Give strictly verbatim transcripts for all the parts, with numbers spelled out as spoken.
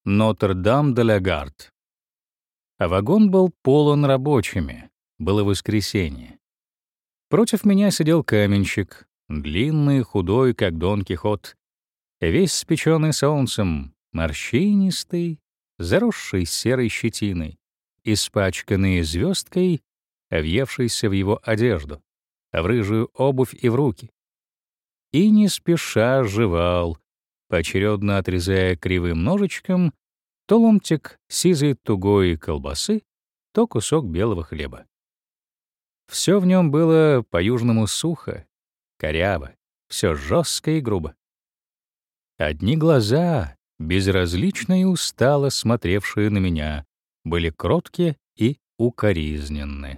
Нотр-Дам-де-ла-Гард. А вагон был полон рабочими. Было воскресенье. Против меня сидел каменщик, длинный, худой, как Дон Кихот, весь спечённый солнцем, морщинистый, заросший серой щетиной, испачканный звёздкой, въевшийся в его одежду, в рыжую обувь и в руки. И не спеша жевал, поочередно отрезая кривым ножичком то ломтик сизой тугой колбасы, то кусок белого хлеба. Всё в нём было по-южному сухо, коряво, всё жёстко и грубо. Одни глаза, безразлично и устало смотревшие на меня, были кроткие и укоризненны.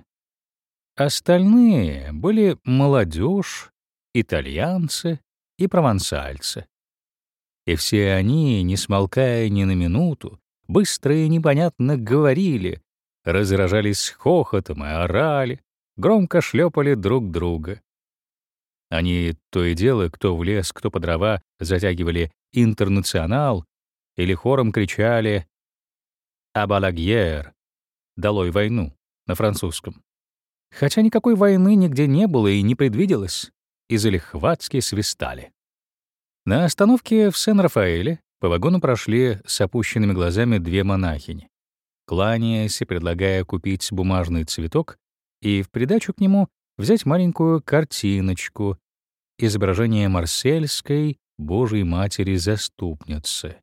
Остальные были молодежь, итальянцы и провансальцы. И все они, не смолкая ни на минуту, быстро и непонятно говорили, разражались хохотом и орали, громко шлепали друг друга. Они то и дело, кто в лес, кто по дрова, затягивали «Интернационал» или хором кричали «А балагьер» — «Долой войну» на французском. Хотя никакой войны нигде не было и не предвиделось, и залихватски свистали. На остановке в Сен-Рафаэле по вагону прошли с опущенными глазами две монахини, кланяясь и предлагая купить бумажный цветок и в придачу к нему взять маленькую картиночку, изображение марсельской Божией Матери-Заступницы,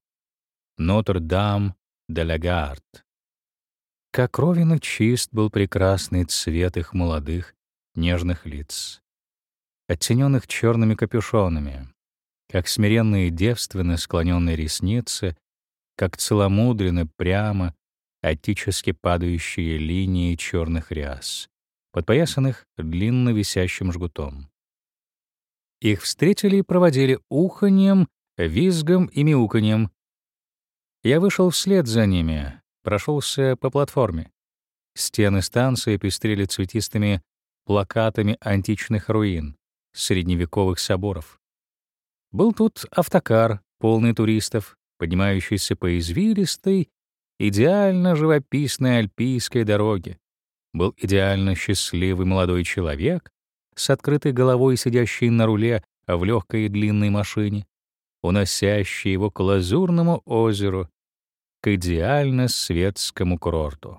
Нотр-Дам-де-ла-Гард. Как ровен и чист был прекрасный цвет их молодых, нежных лиц, оттененных черными капюшонами, как смиренные девственно склоненные ресницы, как целомудренно прямо отечески падающие линии черных ряс, подпоясанных длинно висящим жгутом. Их встретили и проводили уханьем, визгом и мяуканьем. Я вышел вслед за ними, прошелся по платформе. Стены станции пестрели цветистыми плакатами античных руин, средневековых соборов. Был тут автокар, полный туристов, поднимающийся по извилистой, идеально живописной альпийской дороге. Был идеально счастливый молодой человек с открытой головой, сидящий на руле в легкой и длинной машине, уносящий его к лазурному озеру, к идеально светскому курорту.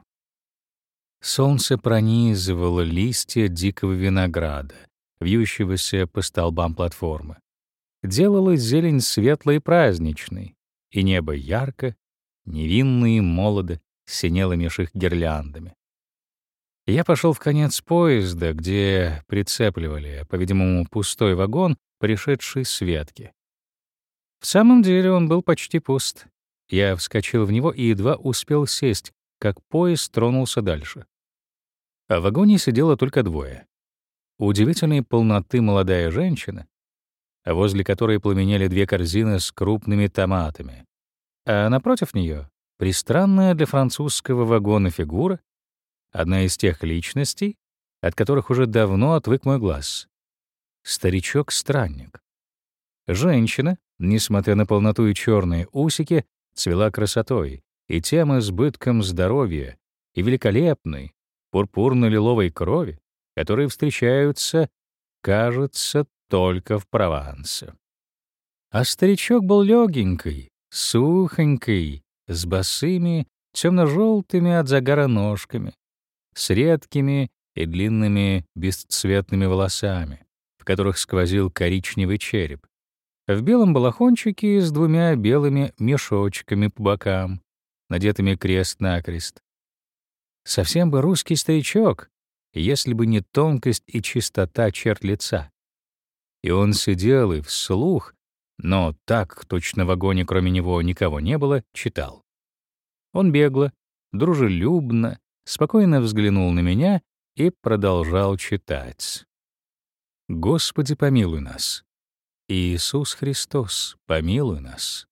Солнце пронизывало листья дикого винограда, вьющегося по столбам платформы. Делало зелень светлой и праздничной, и небо ярко, невинно и молодо синело меж их гирляндами. Я пошел в конец поезда, где прицепливали, по-видимому, пустой вагон, пришедший с ветки. В самом деле он был почти пуст. Я вскочил в него и едва успел сесть, как поезд тронулся дальше. А в вагоне сидело только двое. Удивительной полноты молодая женщина, возле которой пламенели две корзины с крупными томатами, а напротив нее пристранная для французского вагона фигура, одна из тех личностей, от которых уже давно отвык мой глаз. Старичок-странник. Женщина, несмотря на полноту и черные усики, цвела красотой и тем избытком здоровья и великолепной пурпурно-лиловой крови, которые встречаются, кажется, только в Провансе. А старичок был легенький, сухонький, с босыми, темно-желтыми от загара ножками, с редкими и длинными бесцветными волосами, в которых сквозил коричневый череп, в белом балахончике с двумя белыми мешочками по бокам, надетыми крест-накрест. Совсем бы русский старичок, если бы не тонкость и чистота черт лица. И он сидел и вслух, но так, точно в вагоне кроме него никого не было, читал. Он бегло, дружелюбно, спокойно взглянул на меня и продолжал читать. «Господи, помилуй нас! Иисус Христос, помилуй нас!»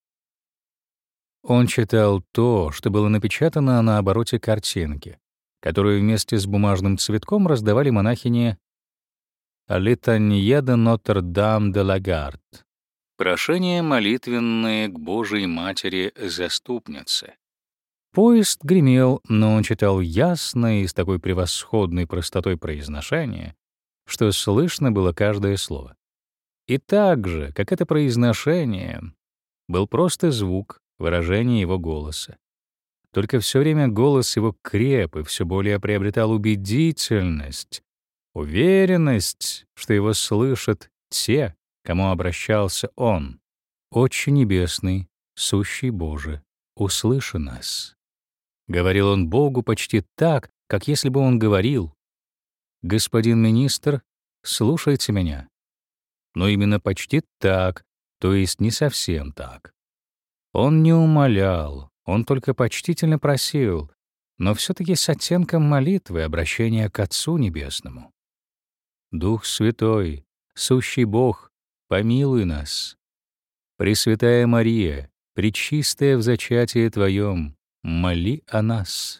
Он читал то, что было напечатано на обороте картинки, которую вместе с бумажным цветком раздавали монахини «Литанье де Нотр-Дам-де-ла-Гард». Прошения молитвенные к Божией Матери Заступнице. Поезд гремел, но он читал ясно и с такой превосходной простотой произношения, что слышно было каждое слово. И так же, как это произношение, был просто звук, выражение его голоса. Только все время голос его креп и все более приобретал убедительность, уверенность, что его слышат те, кому обращался он. «Отче небесный, сущий Боже, услыши нас». Говорил он Богу почти так, как если бы он говорил: «Господин министр, слушайте меня». Но именно почти так, то есть не совсем так. Он не умолял, он только почтительно просил, но все-таки с оттенком молитвы, обращения к Отцу Небесному. «Дух Святой, сущий Бог, помилуй нас. Пресвятая Мария, пречистая в зачатии Твоем, моли о нас».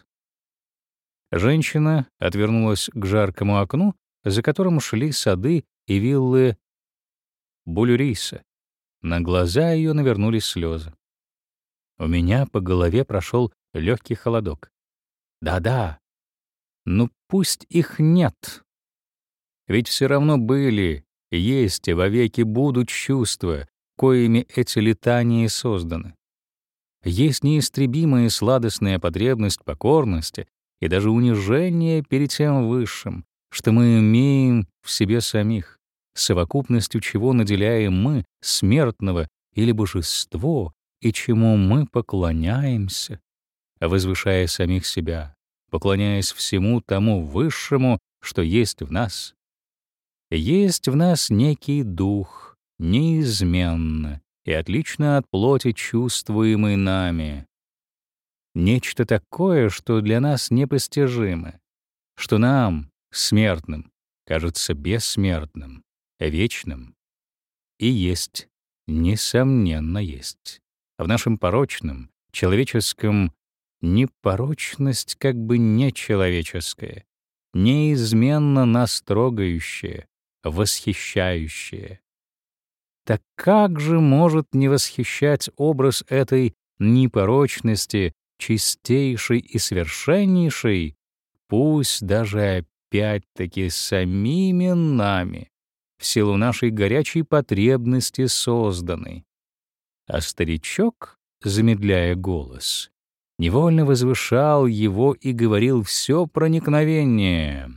Женщина отвернулась к жаркому окну, за которым шли сады и виллы Булюриса. На глаза ее навернулись слезы. У меня по голове прошел легкий холодок. Да-да, ну пусть их нет. Ведь все равно были, есть и вовеки будут чувства, коими эти летания созданы. Есть неистребимая сладостная потребность покорности и даже унижение перед тем высшим, что мы имеем в себе самих, совокупностью чего наделяем мы смертного или божество, и чему мы поклоняемся, возвышая самих себя, поклоняясь всему тому высшему, что есть в нас. Есть в нас некий дух, неизменно и отлично от плоти чувствуемый нами. Нечто такое, что для нас непостижимо, что нам, смертным, кажется бессмертным, вечным. И есть, несомненно есть. В нашем порочном, человеческом непорочность как бы нечеловеческая, неизменно нас трогающая, восхищающая. Так как же может не восхищать образ этой непорочности, чистейшей и совершеннейшей, пусть даже опять-таки самими нами, в силу нашей горячей потребности созданной? А старичок, замедляя голос, невольно возвышал его и говорил все проникновеннее.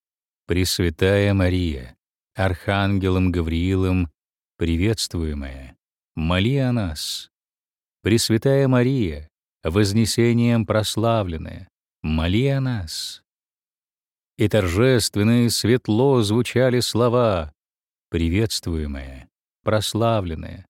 «Пресвятая Мария, архангелом Гавриилом приветствуемая, моли о нас. Пресвятая Мария, вознесением прославленная, моли о нас». И торжественно и светло звучали слова «приветствуемая», «прославленная».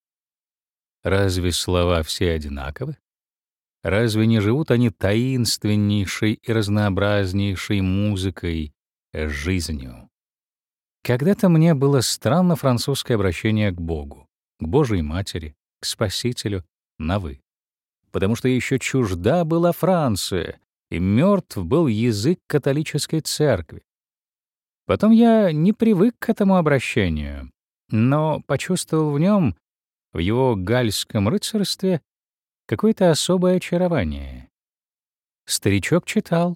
Разве слова все одинаковы? Разве не живут они таинственнейшей и разнообразнейшей музыкой, жизнью? Когда-то мне было странно французское обращение к Богу, к Божией Матери, к Спасителю на «вы», потому что еще чужда была Франция, и мертв был язык католической церкви. Потом я не привык к этому обращению, но почувствовал в нем, в его гальском рыцарстве, какое-то особое очарование. Старичок читал: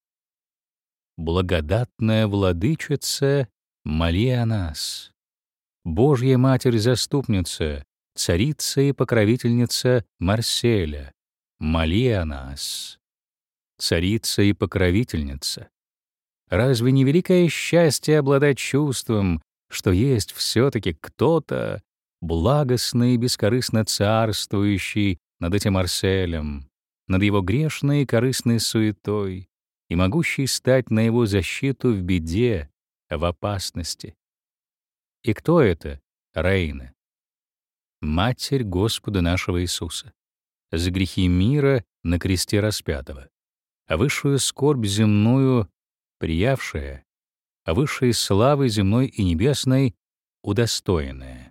«Благодатная владычица, моли о нас. Божья Матерь-Заступница, царица и покровительница Марселя, моли о нас». Царица и покровительница. Разве не великое счастье обладать чувством, что есть все-таки кто-то, благостный и бескорыстно царствующий над этим Марселем, над его грешной и корыстной суетой, и могущий стать на его защиту в беде, в опасности? И кто это, Рейна? Матерь Господа нашего Иисуса, за грехи мира на кресте распятого, а высшую скорбь земную приявшая, а высшей славы земной и небесной удостоенная.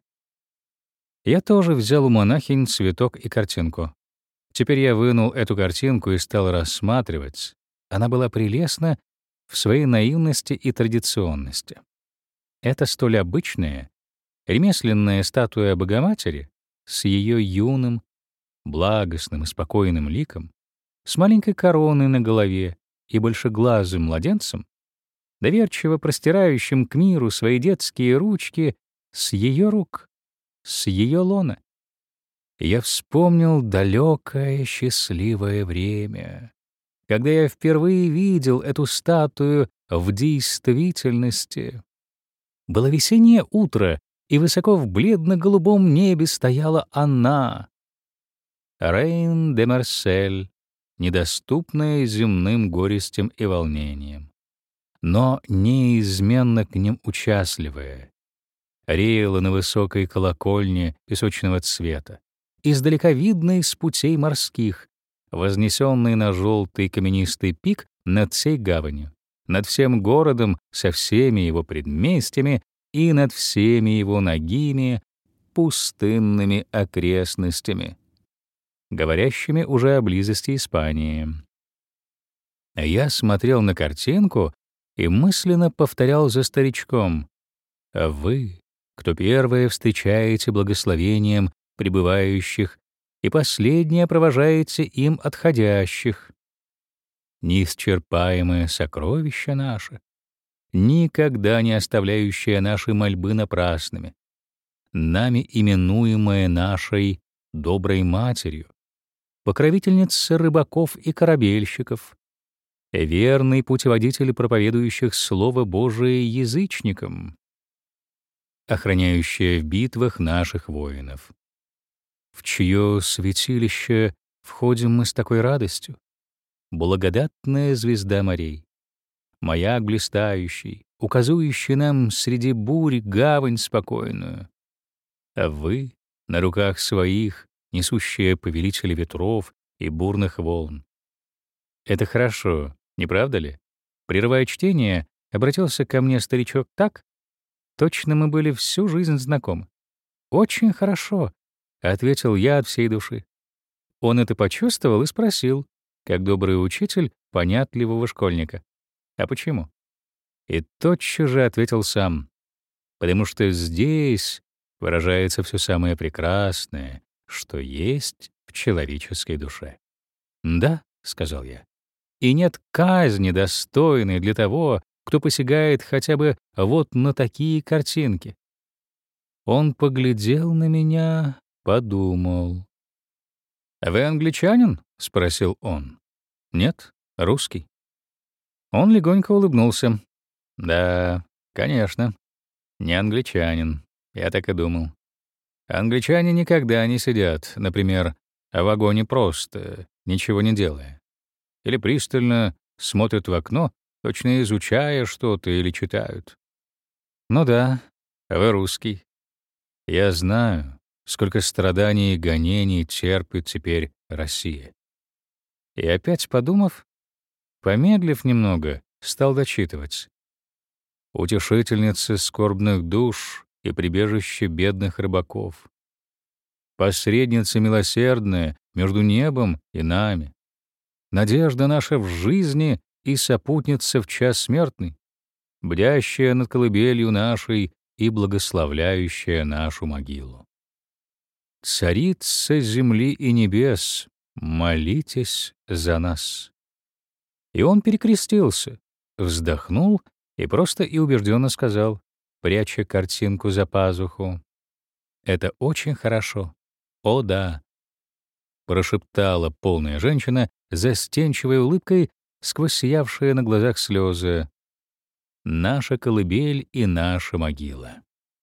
Я тоже взял у монахинь цветок и картинку. Теперь я вынул эту картинку и стал рассматривать. Она была прелестна в своей наивности и традиционности. Это столь обычная, ремесленная статуя Богоматери, с ее юным, благостным и спокойным ликом, с маленькой короной на голове и большеглазым младенцем, доверчиво простирающим к миру свои детские ручки, с ее рук, с ее лона. Я вспомнил далекое счастливое время, когда я впервые видел эту статую в действительности. Было весеннее утро, и высоко в бледно-голубом небе стояла она, Рейн де Марсель, недоступная земным горестям и волнениям, но неизменно к ним участливая, реяла на высокой колокольне песочного цвета, издалека видной с путей морских, вознесенный на желтый каменистый пик над всей гаванью, над всем городом со всеми его предместьями и над всеми его нагими пустынными окрестностями, говорящими уже о близости Испании. Я смотрел на картинку и мысленно повторял за старичком: «А вы, кто первые встречаете благословением прибывающих и последнее провожаете им отходящих. Неисчерпаемое сокровище наше, никогда не оставляющее наши мольбы напрасными, нами именуемое нашей доброй матерью, покровительница рыбаков и корабельщиков, верный путеводитель проповедующих Слово Божие язычникам, охраняющая в битвах наших воинов, в чье святилище входим мы с такой радостью, благодатная звезда морей, маяк блистающий, указующий нам среди бурь гавань спокойную. А вы на руках своих, несущие повелители ветров и бурных волн. Это хорошо, не правда ли? Прерывая чтение, обратился ко мне старичок так. Точно мы были всю жизнь знакомы. Очень хорошо, ответил я от всей души. Он это почувствовал и спросил, как добрый учитель понятливого школьника: а почему? И тотчас же ответил сам: потому что здесь выражается все самое прекрасное, что есть в человеческой душе. Да, сказал я. И нет казни достойной для того, кто посягает хотя бы вот на такие картинки. Он поглядел на меня, подумал. «Вы англичанин?» — спросил он. «Нет, русский». Он легонько улыбнулся. «Да, конечно, не англичанин, я так и думал. Англичане никогда не сидят, например, в вагоне просто, ничего не делая. Или пристально смотрят в окно, точно изучая что-то или читают. Ну да, вы русский. Я знаю, сколько страданий и гонений терпит теперь Россия». И опять подумав, помедлив немного, стал дочитывать. «Утешительница скорбных душ и прибежище бедных рыбаков. Посредница милосердная между небом и нами. Надежда наша в жизни и сопутница в час смертный, бдящая над колыбелью нашей и благословляющая нашу могилу. Царица земли и небес, молитесь за нас». И он перекрестился, вздохнул и просто и убежденно сказал, пряча картинку за пазуху: «Это очень хорошо. О да», — прошептала полная женщина, застенчивой улыбкой, сквозь сиявшие на глазах слезы. «Наша колыбель и наша могила».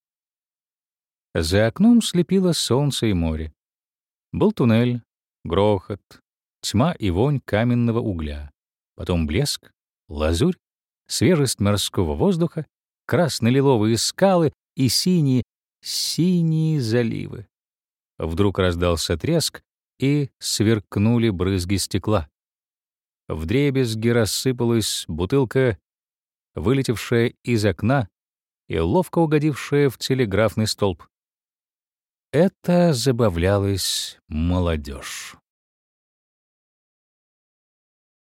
За окном слепило солнце и море. Был туннель, грохот, тьма и вонь каменного угля, потом блеск, лазурь, свежесть морского воздуха, красно-лиловые скалы и синие, синие заливы. Вдруг раздался треск, и сверкнули брызги стекла. Вдребезги рассыпалась бутылка, вылетевшая из окна и ловко угодившая в телеграфный столб. Это забавлялась молодежь.